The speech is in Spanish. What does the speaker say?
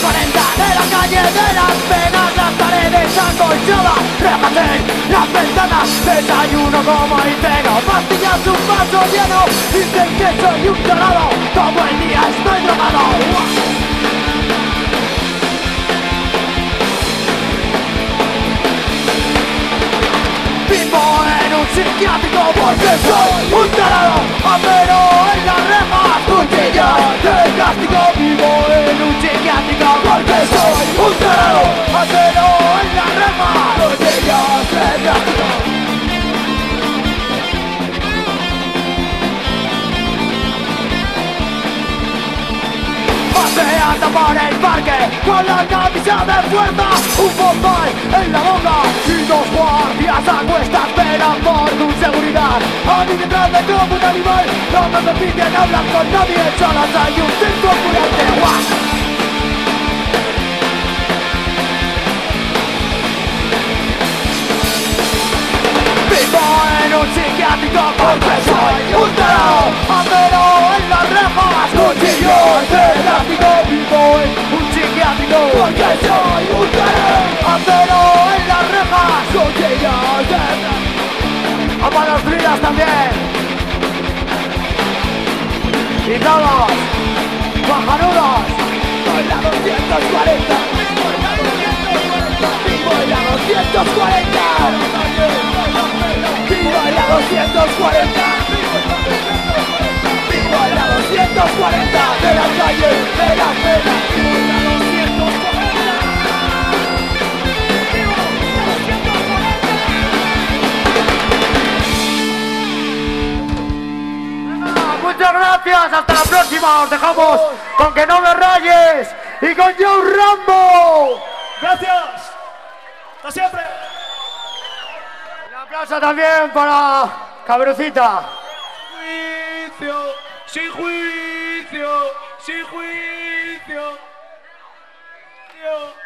40 de la calle de las penas, las paredes acolchadas, rejas en las ventanas, desayuno como y ceno, pastillas un vaso lleno, dicen que soy un tarado, todo el día estoy drogado. Vivo en un psiquiátrico porque soy un tarado, pero en las rejas cuchillos de castigo. Vivo en un psiquiátrico porque soy un tarado, pero en las rejas cuchillos de castigo. Paseando por el parque con la camisa de fuerza, un bombay en la boca y dos guardias a cuestas esperan por tu seguridad. A mí detrás de como un animal, no me piden hablar con nadie, solo soy un tipo curante. Vivo en un psiquiátrico porque soy un tarado, pero en las rejas cuchillos de plástico. Vivo en un psiquiátrico porque soy un tarado, pero en las rejas cuchillos de plástico. A manos frías también. Y todos, bajanudos. Vivo en la 240. Vivo en la 240. Vivo en la 240. Vivo en la 240 de la calle de la pena. Vivo en la 240. Vivo en la 240. Muchas gracias, hasta la próxima. Os dejamos con Que no me rayes y con Joe Rambo. Gracias. Hasta siempre. Un aplauso también para Cabrucita. Juicio, sin juicio, sin juicio. Dios.